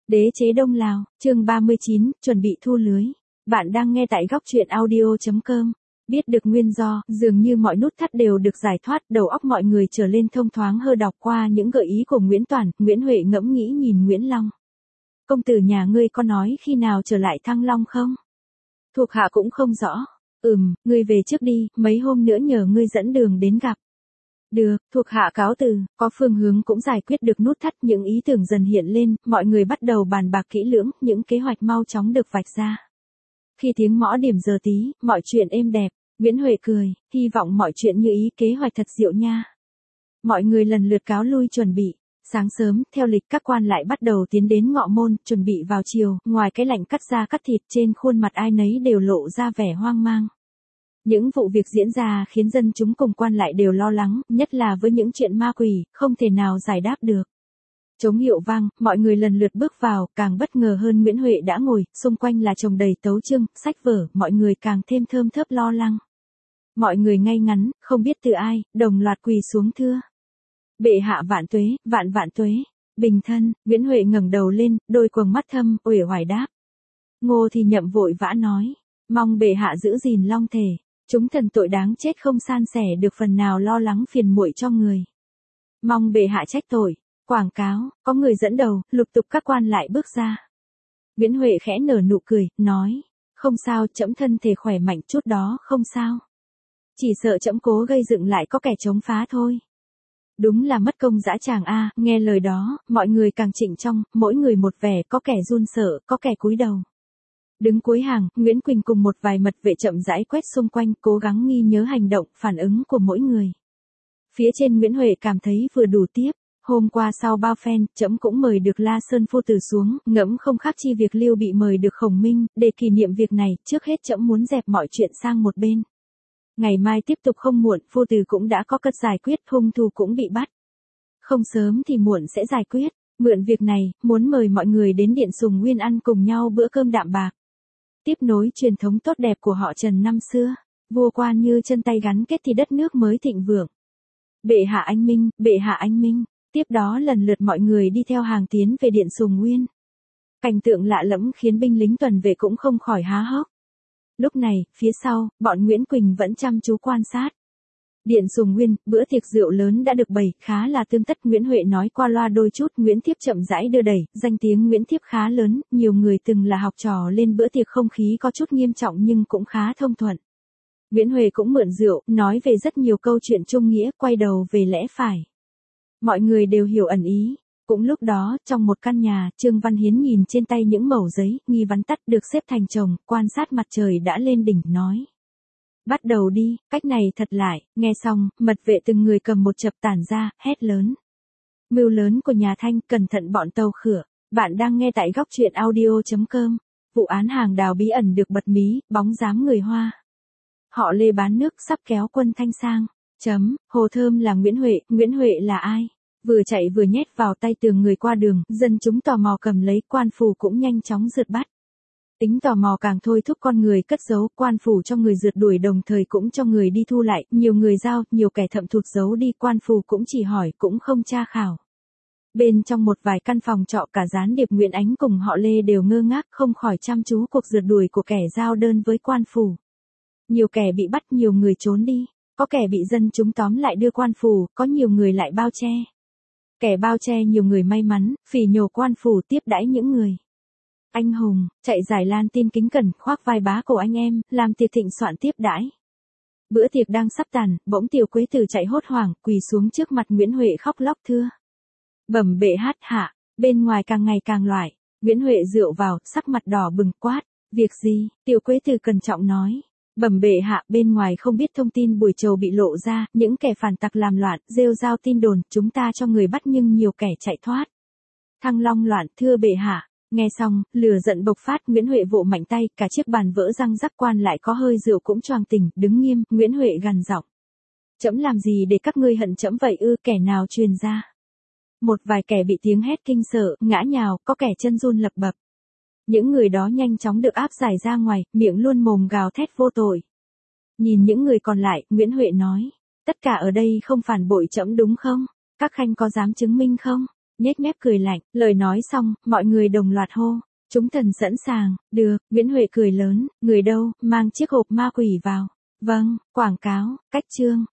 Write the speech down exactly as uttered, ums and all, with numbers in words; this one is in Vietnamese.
Đế chế Đông Lào, chương ba mươi chín, chuẩn bị thu lưới. Bạn đang nghe tại góc truyện audio chấm com. Biết được nguyên do, dường như mọi nút thắt đều được giải thoát, đầu óc mọi người trở lên thông thoáng hơ đọc qua những gợi ý của Nguyễn Toản, Nguyễn Huệ ngẫm nghĩ nhìn Nguyễn Long. Công tử nhà ngươi có nói khi nào trở lại Thăng Long không? Thuộc hạ cũng không rõ. Ừm, ngươi về trước đi, mấy hôm nữa nhờ ngươi dẫn đường đến gặp. Được, thuộc hạ cáo từ, có phương hướng cũng giải quyết được nút thắt, những ý tưởng dần hiện lên, mọi người bắt đầu bàn bạc kỹ lưỡng, những kế hoạch mau chóng được vạch ra. Khi tiếng mõ điểm giờ tí, mọi chuyện êm đẹp, Nguyễn Huệ cười, hy vọng mọi chuyện như ý, kế hoạch thật diệu nha. Mọi người lần lượt cáo lui chuẩn bị. Sáng sớm, theo lịch các quan lại bắt đầu tiến đến ngọ môn, chuẩn bị vào chiều, ngoài cái lạnh cắt da cắt thịt trên khuôn mặt ai nấy đều lộ ra vẻ hoang mang. Những vụ việc diễn ra khiến dân chúng cùng quan lại đều lo lắng, nhất là với những chuyện ma quỷ, không thể nào giải đáp được. Trống hiệu vang, mọi người lần lượt bước vào, càng bất ngờ hơn Nguyễn Huệ đã ngồi, xung quanh là chồng đầy tấu chương, sách vở, mọi người càng thêm thơm thớp lo lắng. Mọi người ngay ngắn, không biết từ ai, đồng loạt quỳ xuống thưa. Bệ hạ vạn tuế, vạn vạn tuế, bình thân, Nguyễn Huệ ngẩng đầu lên, đôi quầng mắt thâm, uể oải đáp. Ngô thì nhậm vội vã nói, mong bệ hạ giữ gìn long thể. Chúng thần tội đáng chết không san sẻ được phần nào lo lắng phiền muội cho người. Mong bệ hạ trách tội. Quảng cáo, có người dẫn đầu, lục tục các quan lại bước ra. Nguyễn Huệ khẽ nở nụ cười, nói, không sao, trẫm thân thể khỏe mạnh chút đó, không sao. Chỉ sợ trẫm cố gây dựng lại có kẻ chống phá thôi. Đúng là mất công dã tràng a, nghe lời đó, mọi người càng trịnh trọng, mỗi người một vẻ, có kẻ run sợ, có kẻ cúi đầu. Đứng cuối hàng, Nguyễn Quỳnh cùng một vài mật vệ chậm rãi quét xung quanh, cố gắng ghi nhớ hành động, phản ứng của mỗi người. Phía trên Nguyễn Huệ cảm thấy vừa đủ tiếp. Hôm qua sau bao phen, trẫm cũng mời được La Sơn phu tử xuống, ngẫm không khác chi việc Lưu Bị mời được Khổng Minh, để kỷ niệm việc này, trước hết trẫm muốn dẹp mọi chuyện sang một bên. Ngày mai tiếp tục không muộn, phu tử cũng đã có cách giải quyết, hung thủ cũng bị bắt. Không sớm thì muộn sẽ giải quyết, mượn việc này, muốn mời mọi người đến Điện Sùng Nguyên ăn cùng nhau bữa cơm đạm bạc. Tiếp nối truyền thống tốt đẹp của họ Trần năm xưa, vua quan như chân tay gắn kết thì đất nước mới thịnh vượng. Bệ hạ anh minh, bệ hạ anh minh, tiếp đó lần lượt mọi người đi theo hàng tiến về Điện Sùng Nguyên. Cảnh tượng lạ lẫm khiến binh lính tuần vệ cũng không khỏi há hốc. Lúc này, phía sau, bọn Nguyễn Quỳnh vẫn chăm chú quan sát. Điện Sùng Nguyên, bữa tiệc rượu lớn đã được bày, khá là tươm tất. Nguyễn Huệ nói qua loa đôi chút, Nguyễn Thiếp chậm rãi đưa đẩy, danh tiếng Nguyễn Thiếp khá lớn, nhiều người từng là học trò lên bữa tiệc, không khí có chút nghiêm trọng nhưng cũng khá thông thuận. Nguyễn Huệ cũng mượn rượu, nói về rất nhiều câu chuyện trung nghĩa, quay đầu về lẽ phải. Mọi người đều hiểu ẩn ý. Cũng lúc đó, trong một căn nhà, Trương Văn Hiến nhìn trên tay những mẩu giấy, nghi vắn tắt được xếp thành chồng, quan sát mặt trời đã lên đỉnh, nói. Bắt đầu đi, cách này thật lại, nghe xong, mật vệ từng người cầm một chập tản ra, hét lớn. Mưu lớn của nhà Thanh, cẩn thận bọn tàu khửa. Bạn đang nghe tại góc truyện audio chấm com. Vụ án hàng đào bí ẩn được bật mí, bóng dáng người Hoa. Họ Lê bán nước sắp kéo quân Thanh sang. Chấm, Hồ Thơm là Nguyễn Huệ, Nguyễn Huệ là ai? Vừa chạy vừa nhét vào tay tường người qua đường, dân chúng tò mò cầm lấy, quan phủ cũng nhanh chóng rượt bắt. Tính tò mò càng thôi thúc con người cất giấu, quan phủ cho người rượt đuổi đồng thời cũng cho người đi thu lại, nhiều người giao, nhiều kẻ thậm thụt giấu đi, quan phủ cũng chỉ hỏi cũng không tra khảo. Bên trong một vài căn phòng trọ, cả gián điệp Nguyễn Ánh cùng họ Lê đều ngơ ngác, không khỏi chăm chú cuộc rượt đuổi của kẻ giao đơn với quan phủ. Nhiều kẻ bị bắt, nhiều người trốn đi, có kẻ bị dân chúng tóm lại đưa quan phủ, có nhiều người lại bao che. Kẻ bao che nhiều người may mắn, phỉ nhổ quan phủ tiếp đãi những người anh hùng, chạy giải lan tin kính cẩn, khoác vai bá cổ anh em, làm tiệc thịnh soạn tiếp đãi. Bữa tiệc đang sắp tàn, bỗng Tiểu Quế Tử chạy hốt hoảng, quỳ xuống trước mặt Nguyễn Huệ khóc lóc thưa. Bẩm bệ hát hạ, bên ngoài càng ngày càng loại. Nguyễn Huệ rượu vào, sắc mặt đỏ bừng quát. Việc gì? Tiểu Quế Tử cẩn trọng nói. Bẩm bệ hạ, bên ngoài không biết thông tin buổi trầu bị lộ ra, những kẻ phản tặc làm loạn, rêu rao tin đồn, chúng ta cho người bắt nhưng nhiều kẻ chạy thoát. Thăng Long loạn, thưa bệ hạ. Nghe xong, lửa giận bộc phát, Nguyễn Huệ vỗ mạnh tay, cả chiếc bàn vỡ răng rắc, quan lại có hơi rượu cũng choàng tỉnh, đứng nghiêm, Nguyễn Huệ gằn giọng. Trẫm làm gì để các ngươi hận trẫm vậy ư, kẻ nào truyền ra? Một vài kẻ bị tiếng hét kinh sợ, ngã nhào, có kẻ chân run lập bập. Những người đó nhanh chóng được áp giải ra ngoài, miệng luôn mồm gào thét vô tội. Nhìn những người còn lại, Nguyễn Huệ nói, tất cả ở đây không phản bội trẫm đúng không? Các khanh có dám chứng minh không? nhếch mép cười lạnh, lời nói xong, mọi người đồng loạt hô. Chúng thần sẵn sàng, được, Nguyễn Huệ cười lớn, người đâu, mang chiếc hộp ma quỷ vào. Vâng, quảng cáo, cách chương.